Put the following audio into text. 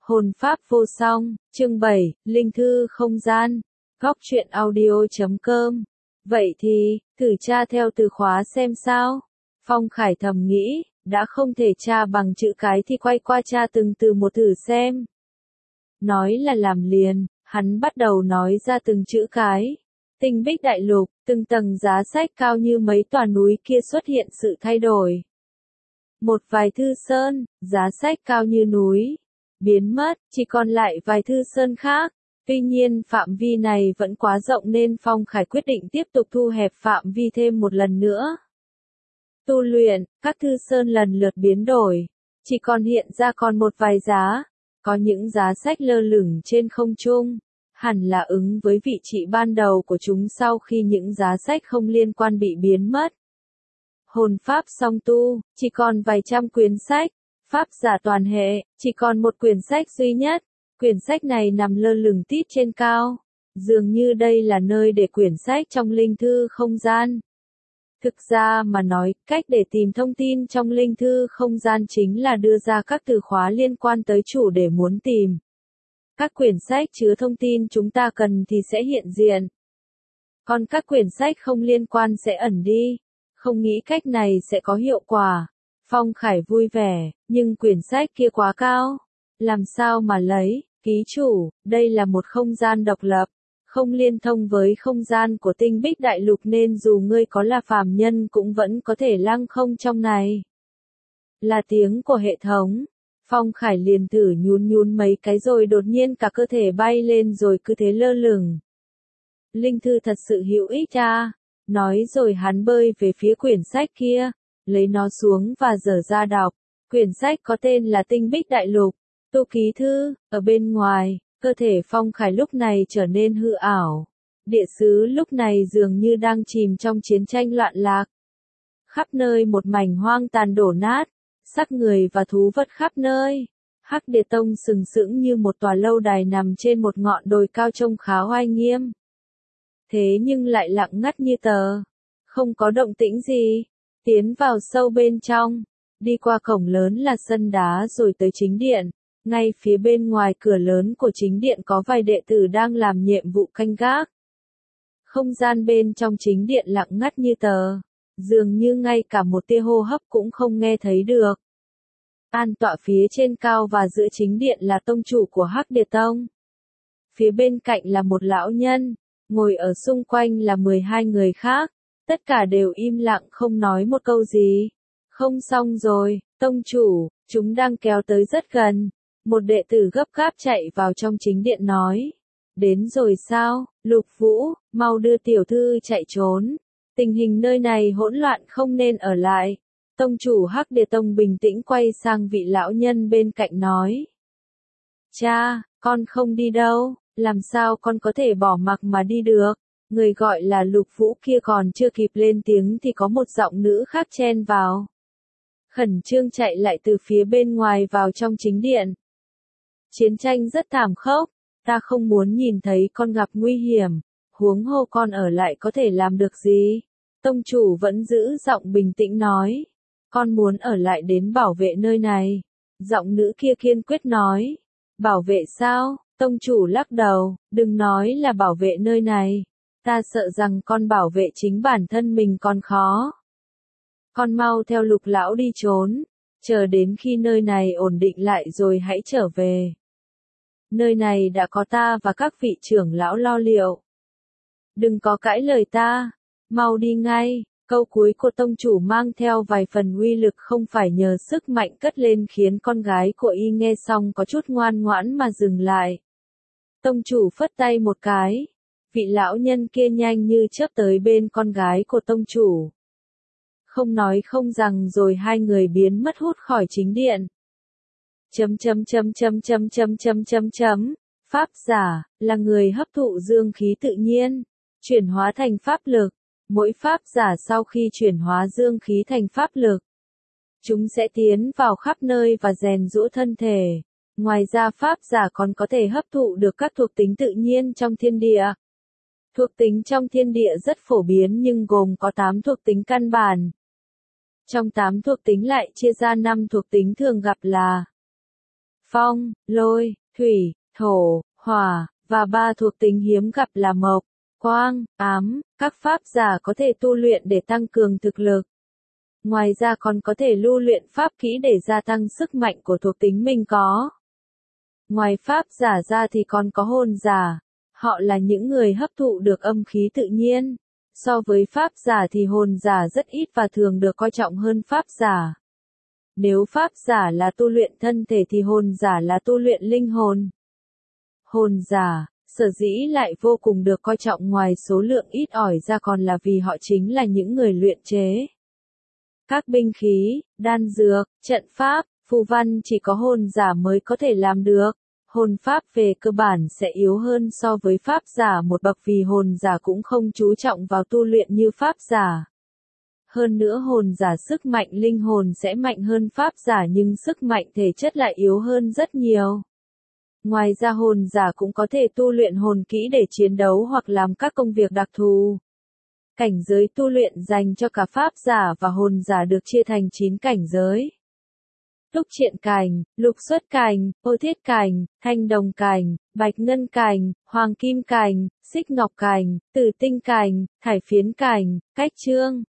Hồn pháp vô song, chương 7, Linh thư không gian, góc truyện audio.com. Vậy thì, thử tra theo từ khóa xem sao. Phong Khải thầm nghĩ, đã không thể tra bằng chữ cái thì quay qua tra từng từ một thử xem. Nói là làm liền, hắn bắt đầu nói ra từng chữ cái. Tinh Bích Đại Lục, từng tầng giá sách cao như mấy tòa núi kia xuất hiện sự thay đổi. Một vài thư sơn, giá sách cao như núi, biến mất, chỉ còn lại vài thư sơn khác. Tuy nhiên phạm vi này vẫn quá rộng nên Phong Khải quyết định tiếp tục thu hẹp phạm vi thêm một lần nữa. Tu luyện, các thư sơn lần lượt biến đổi, chỉ còn hiện ra còn một vài giá. Có những giá sách lơ lửng trên không trung, hẳn là ứng với vị trí ban đầu của chúng sau khi những giá sách không liên quan bị biến mất. Hồn pháp song tu, chỉ còn vài trăm quyển sách. Pháp giả toàn hệ, chỉ còn một quyển sách duy nhất. Quyển sách này nằm lơ lửng tít trên cao. Dường như đây là nơi để quyển sách trong linh thư không gian. Thực ra mà nói, cách để tìm thông tin trong linh thư không gian chính là đưa ra các từ khóa liên quan tới chủ đề muốn tìm. Các quyển sách chứa thông tin chúng ta cần thì sẽ hiện diện. Còn các quyển sách không liên quan sẽ ẩn đi. Không nghĩ cách này sẽ có hiệu quả. Phong Khải vui vẻ, nhưng quyển sách kia quá cao. Làm sao mà lấy, ký chủ, đây là một không gian độc lập, không liên thông với không gian của Tinh Bích Đại Lục nên dù ngươi có là phàm nhân cũng vẫn có thể lăng không trong này. Là tiếng của hệ thống. Phong Khải liền thử nhún mấy cái rồi đột nhiên cả cơ thể bay lên rồi cứ thế lơ lửng. Linh thư thật sự hữu ích à? Nói rồi hắn bơi về phía quyển sách kia, lấy nó xuống và dở ra đọc. Quyển sách có tên là Tinh Bích Đại Lục, tu ký thư. Ở bên ngoài, cơ thể Phong Khải lúc này trở nên hư ảo. Địa xứ lúc này dường như đang chìm trong chiến tranh loạn lạc. Khắp nơi một mảnh hoang tàn đổ nát, xác người và thú vật khắp nơi. Hắc Địa Tông sừng sững như một tòa lâu đài nằm trên một ngọn đồi cao trông khá oai nghiêm. Thế nhưng lại lặng ngắt như tờ. Không có động tĩnh gì. Tiến vào sâu bên trong. Đi qua cổng lớn là sân đá rồi tới chính điện. Ngay phía bên ngoài cửa lớn của chính điện có vài đệ tử đang làm nhiệm vụ canh gác. Không gian bên trong chính điện lặng ngắt như tờ. Dường như ngay cả một tia hô hấp cũng không nghe thấy được. An tọa phía trên cao và giữa chính điện là tông chủ của Hắc Địa Tông. Phía bên cạnh là một lão nhân. Ngồi ở xung quanh là 12 người khác, tất cả đều im lặng không nói một câu gì. Không xong rồi, tông chủ, chúng đang kéo tới rất gần. Một đệ tử gấp gáp chạy vào trong chính điện nói. Đến rồi sao, Lục Vũ, mau đưa tiểu thư chạy trốn. Tình hình nơi này hỗn loạn không nên ở lại. Tông chủ Hắc Địa Tông bình tĩnh quay sang vị lão nhân bên cạnh nói. Cha, con không đi đâu. Làm sao con có thể bỏ mặc mà đi được? Người gọi là Lục Vũ kia còn chưa kịp lên tiếng thì có một giọng nữ khác chen vào. Khẩn trương chạy lại từ phía bên ngoài vào trong chính điện. Chiến tranh rất thảm khốc, ta không muốn nhìn thấy con gặp nguy hiểm, huống hồ con ở lại có thể làm được gì? Tông chủ vẫn giữ giọng bình tĩnh nói. Con muốn ở lại đến bảo vệ nơi này. Giọng nữ kia kiên quyết nói. Bảo vệ sao? Tông chủ lắc đầu, đừng nói là bảo vệ nơi này. Ta sợ rằng con bảo vệ chính bản thân mình còn khó. Con mau theo Lục lão đi trốn. Chờ đến khi nơi này ổn định lại rồi hãy trở về. Nơi này đã có ta và các vị trưởng lão lo liệu. Đừng có cãi lời ta. Mau đi ngay. Câu cuối của tông chủ mang theo vài phần uy lực không phải nhờ sức mạnh cất lên khiến con gái của y nghe xong có chút ngoan ngoãn mà dừng lại. Tông chủ phất tay một cái. Vị lão nhân kia nhanh như chớp tới bên con gái của tông chủ. Không nói không rằng rồi hai người biến mất hút khỏi chính điện. Pháp giả, là người hấp thụ dương khí tự nhiên, chuyển hóa thành pháp lực. Mỗi pháp giả sau khi chuyển hóa dương khí thành pháp lực, chúng sẽ tiến vào khắp nơi và rèn giũa thân thể. Ngoài ra pháp giả còn có thể hấp thụ được các thuộc tính tự nhiên trong thiên địa. Thuộc tính trong thiên địa rất phổ biến nhưng gồm có 8 thuộc tính căn bản. Trong 8 thuộc tính lại chia ra 5 thuộc tính thường gặp là phong, lôi, thủy, thổ, hỏa, và 3 thuộc tính hiếm gặp là mộc, quang, ám. Các pháp giả có thể tu luyện để tăng cường thực lực. Ngoài ra còn có thể lưu luyện pháp kỹ để gia tăng sức mạnh của thuộc tính mình có. Ngoài pháp giả ra thì còn có hồn giả. Họ là những người hấp thụ được âm khí tự nhiên. So với pháp giả thì hồn giả rất ít và thường được coi trọng hơn pháp giả. Nếu pháp giả là tu luyện thân thể thì hồn giả là tu luyện linh hồn. Hồn giả, sở dĩ lại vô cùng được coi trọng ngoài số lượng ít ỏi ra còn là vì họ chính là những người luyện chế các binh khí, đan dược, trận pháp, phù văn chỉ có hồn giả mới có thể làm được. Hồn pháp về cơ bản sẽ yếu hơn so với pháp giả một bậc vì hồn giả cũng không chú trọng vào tu luyện như pháp giả. Hơn nữa hồn giả sức mạnh linh hồn sẽ mạnh hơn pháp giả nhưng sức mạnh thể chất lại yếu hơn rất nhiều. Ngoài ra hồn giả cũng có thể tu luyện hồn kỹ để chiến đấu hoặc làm các công việc đặc thù. Cảnh giới tu luyện dành cho cả pháp giả và hồn giả được chia thành 9 cảnh giới. Túc triện cành, lục xuất cành, ô thiết cành, thanh đồng cành, bạch ngân cành, hoàng kim cành, xích ngọc cành, tử tinh cành, thải phiến cành, cách chương.